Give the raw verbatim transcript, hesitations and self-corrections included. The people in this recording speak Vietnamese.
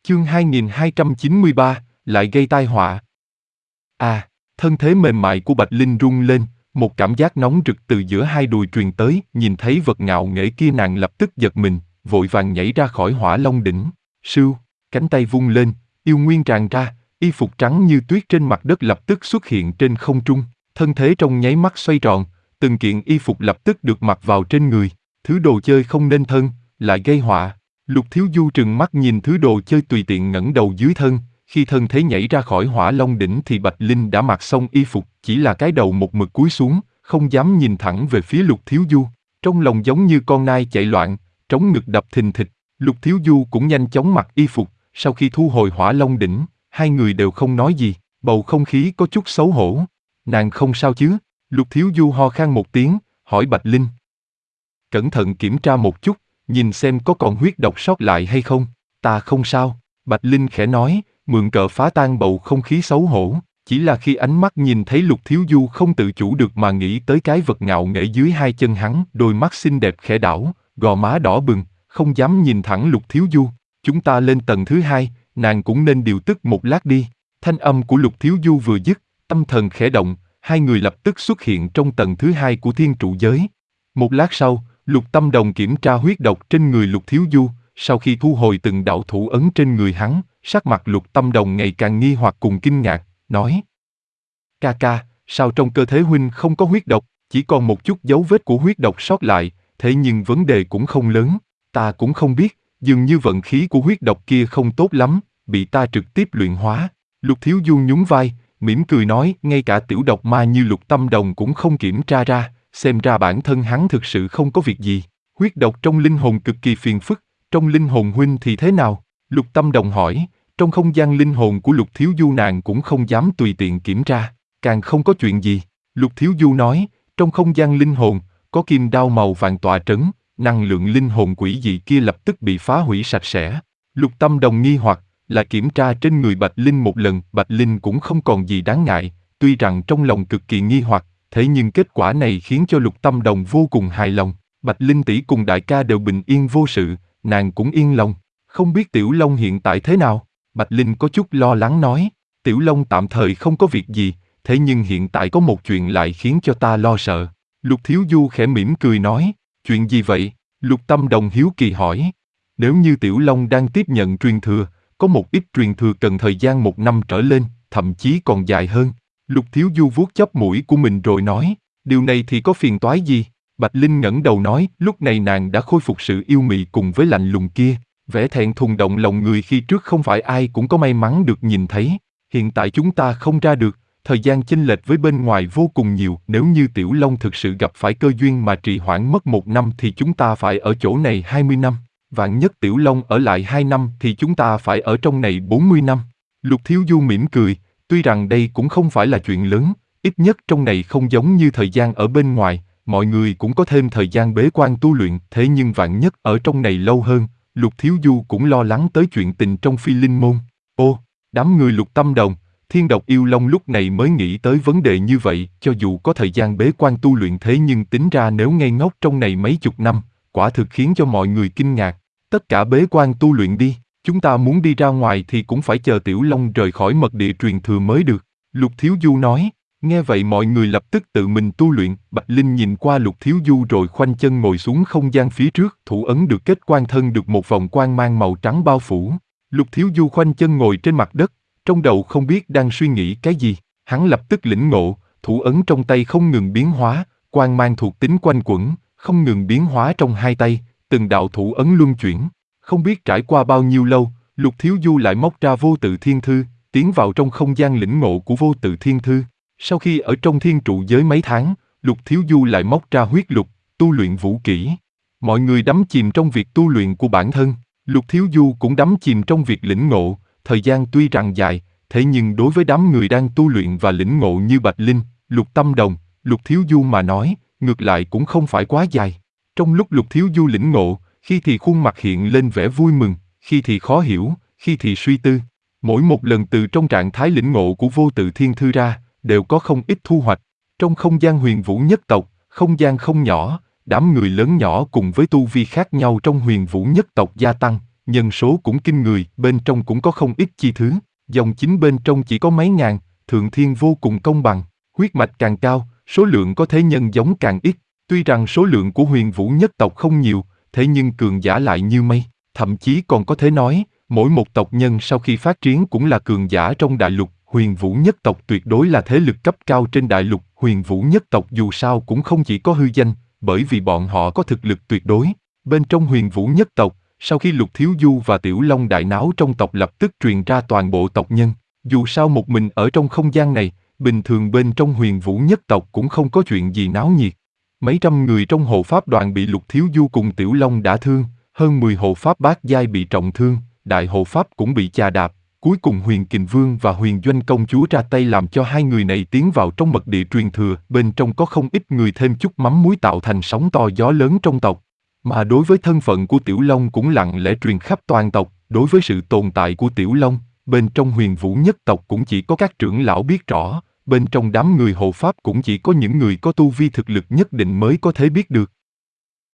Chương hai nghìn hai trăm chín mươi ba, lại gây tai họa. À, thân thế mềm mại của Bạch Linh rung lên, một cảm giác nóng rực từ giữa hai đùi truyền tới, nhìn thấy vật ngạo nghễ kia nàng lập tức giật mình, vội vàng nhảy ra khỏi hỏa long đỉnh. Sưu, cánh tay vung lên, yêu nguyên tràn ra, y phục trắng như tuyết trên mặt đất lập tức xuất hiện trên không trung, thân thế trong nháy mắt xoay tròn, từng kiện y phục lập tức được mặc vào trên người, thứ đồ chơi không nên thân, lại gây họa. Lục Thiếu Du trừng mắt nhìn thứ đồ chơi tùy tiện ngẩng đầu dưới thân, khi thân thế nhảy ra khỏi hỏa long đỉnh thì Bạch Linh đã mặc xong y phục, chỉ là cái đầu một mực cúi xuống, không dám nhìn thẳng về phía Lục Thiếu Du, trong lòng giống như con nai chạy loạn, trống ngực đập thình thịch. Lục Thiếu Du cũng nhanh chóng mặc y phục, sau khi thu hồi hỏa long đỉnh, hai người đều không nói gì, bầu không khí có chút xấu hổ. Nàng không sao chứ? Lục Thiếu Du ho khan một tiếng, hỏi Bạch Linh. Cẩn thận kiểm tra một chút, nhìn xem có còn huyết độc sót lại hay không. Ta không sao, Bạch Linh khẽ nói, mượn cớ phá tan bầu không khí xấu hổ. Chỉ là khi ánh mắt nhìn thấy Lục Thiếu Du không tự chủ được mà nghĩ tới cái vật ngạo nghễ dưới hai chân hắn, đôi mắt xinh đẹp khẽ đảo, gò má đỏ bừng, không dám nhìn thẳng Lục Thiếu Du. Chúng ta lên tầng thứ hai, nàng cũng nên điều tức một lát đi. Thanh âm của Lục Thiếu Du vừa dứt, tâm thần khẽ động, hai người lập tức xuất hiện trong tầng thứ hai của thiên trụ giới. Một lát sau, Lục Tâm Đồng kiểm tra huyết độc trên người Lục Thiếu Du, sau khi thu hồi từng đạo thủ ấn trên người hắn, sắc mặt Lục Tâm Đồng ngày càng nghi hoặc cùng kinh ngạc, nói: Ca ca, sao trong cơ thể huynh không có huyết độc, chỉ còn một chút dấu vết của huyết độc sót lại, thế nhưng vấn đề cũng không lớn, ta cũng không biết, dường như vận khí của huyết độc kia không tốt lắm, bị ta trực tiếp luyện hóa. Lục Thiếu Du nhún vai, mỉm cười nói, ngay cả tiểu độc ma như Lục Tâm Đồng cũng không kiểm tra ra, xem ra bản thân hắn thực sự không có việc gì. Huyết độc trong linh hồn cực kỳ phiền phức, trong linh hồn huynh thì thế nào? Lục Tâm Đồng hỏi. Trong không gian linh hồn của Lục Thiếu Du nàng cũng không dám tùy tiện kiểm tra, càng không có chuyện gì. Lục Thiếu Du nói, trong không gian linh hồn, có kim đao màu vàng tọa trấn, năng lượng linh hồn quỷ dị kia lập tức bị phá hủy sạch sẽ. Lục Tâm Đồng nghi hoặc, là kiểm tra trên người Bạch Linh một lần, Bạch Linh cũng không còn gì đáng ngại, tuy rằng trong lòng cực kỳ nghi hoặc, thế nhưng kết quả này khiến cho Lục Tâm Đồng vô cùng hài lòng. Bạch Linh tỷ cùng đại ca đều bình yên vô sự, nàng cũng yên lòng. Không biết Tiểu Long hiện tại thế nào? Bạch Linh có chút lo lắng nói, Tiểu Long tạm thời không có việc gì, thế nhưng hiện tại có một chuyện lại khiến cho ta lo sợ. Lục Thiếu Du khẽ mỉm cười nói, chuyện gì vậy? Lục Tâm Đồng hiếu kỳ hỏi. Nếu như Tiểu Long đang tiếp nhận truyền thừa, có một ít truyền thừa cần thời gian một năm trở lên, thậm chí còn dài hơn. Lục Thiếu Du vuốt chóp mũi của mình rồi nói, điều này thì có phiền toái gì? Bạch Linh ngẩng đầu nói, lúc này nàng đã khôi phục sự yêu mị cùng với lạnh lùng kia. Vẻ thẹn thùng động lòng người khi trước không phải ai cũng có may mắn được nhìn thấy. Hiện tại chúng ta không ra được, thời gian chênh lệch với bên ngoài vô cùng nhiều. Nếu như Tiểu Long thực sự gặp phải cơ duyên mà trì hoãn mất một năm thì chúng ta phải ở chỗ này hai mươi năm. Vạn nhất Tiểu Long ở lại hai năm thì chúng ta phải ở trong này bốn mươi năm. Lục Thiếu Du mỉm cười, tuy rằng đây cũng không phải là chuyện lớn, ít nhất trong này không giống như thời gian ở bên ngoài, mọi người cũng có thêm thời gian bế quan tu luyện, thế nhưng vạn nhất ở trong này lâu hơn. Lục Thiếu Du cũng lo lắng tới chuyện tình trong Phi Linh Môn. Ô, đám người Lục Tâm Đồng, Thiên Độc Yêu Long lúc này mới nghĩ tới vấn đề như vậy, cho dù có thời gian bế quan tu luyện thế nhưng tính ra nếu ngây ngốc trong này mấy chục năm, quả thực khiến cho mọi người kinh ngạc. Tất cả bế quan tu luyện đi, chúng ta muốn đi ra ngoài thì cũng phải chờ Tiểu Long rời khỏi mật địa truyền thừa mới được. Lục Thiếu Du nói. Nghe vậy mọi người lập tức tự mình tu luyện. Bạch Linh nhìn qua Lục Thiếu Du rồi khoanh chân ngồi xuống không gian phía trước, thủ ấn được kết quan thân được một vòng quang mang màu trắng bao phủ. Lục Thiếu Du khoanh chân ngồi trên mặt đất, trong đầu không biết đang suy nghĩ cái gì. Hắn lập tức lĩnh ngộ, thủ ấn trong tay không ngừng biến hóa, quang mang thuộc tính quanh quẩn, không ngừng biến hóa trong hai tay, từng đạo thủ ấn luân chuyển. Không biết trải qua bao nhiêu lâu, Lục Thiếu Du lại móc ra vô tự thiên thư, tiến vào trong không gian lĩnh ngộ của vô tự thiên thư. Sau khi ở trong thiên trụ giới mấy tháng, Lục Thiếu Du lại móc ra huyết lục, tu luyện vũ kỹ. Mọi người đắm chìm trong việc tu luyện của bản thân, Lục Thiếu Du cũng đắm chìm trong việc lĩnh ngộ, thời gian tuy rằng dài, thế nhưng đối với đám người đang tu luyện và lĩnh ngộ như Bạch Linh, Lục Tâm Đồng, Lục Thiếu Du mà nói, ngược lại cũng không phải quá dài. Trong lúc Lục Thiếu Du lĩnh ngộ, khi thì khuôn mặt hiện lên vẻ vui mừng, khi thì khó hiểu, khi thì suy tư. Mỗi một lần từ trong trạng thái lĩnh ngộ của vô tự thiên thư ra, đều có không ít thu hoạch. Trong không gian Huyền Vũ nhất tộc, không gian không nhỏ, đám người lớn nhỏ cùng với tu vi khác nhau trong Huyền Vũ nhất tộc gia tăng, nhân số cũng kinh người, bên trong cũng có không ít chi thứ. Dòng chính bên trong chỉ có mấy ngàn, thượng thiên vô cùng công bằng. Huyết mạch càng cao, số lượng có thế nhân giống càng ít. Tuy rằng số lượng của Huyền Vũ nhất tộc không nhiều, thế nhưng cường giả lại như mây. Thậm chí còn có thể nói, mỗi một tộc nhân sau khi phát triển cũng là cường giả trong đại lục. Huyền Vũ nhất tộc tuyệt đối là thế lực cấp cao trên đại lục. Huyền Vũ nhất tộc dù sao cũng không chỉ có hư danh, bởi vì bọn họ có thực lực tuyệt đối. Bên trong Huyền Vũ nhất tộc, sau khi Lục Thiếu Du và Tiểu Long đại náo trong tộc lập tức truyền ra toàn bộ tộc nhân. Dù sao một mình ở trong không gian này, bình thường bên trong Huyền Vũ nhất tộc cũng không có chuyện gì náo nhiệt. Mấy trăm người trong hộ pháp đoàn bị Lục Thiếu Du cùng Tiểu Long đả thương, hơn mười hộ pháp bát giai bị trọng thương, đại hộ pháp cũng bị chà đạp. Cuối cùng Huyền Kình Vương và Huyền Doanh công chúa ra tay làm cho hai người này tiến vào trong mật địa truyền thừa, bên trong có không ít người thêm chút mắm muối tạo thành sóng to gió lớn trong tộc. Mà đối với thân phận của Tiểu Long cũng lặng lẽ truyền khắp toàn tộc, đối với sự tồn tại của Tiểu Long, bên trong Huyền Vũ nhất tộc cũng chỉ có các trưởng lão biết rõ, bên trong đám người hộ pháp cũng chỉ có những người có tu vi thực lực nhất định mới có thể biết được.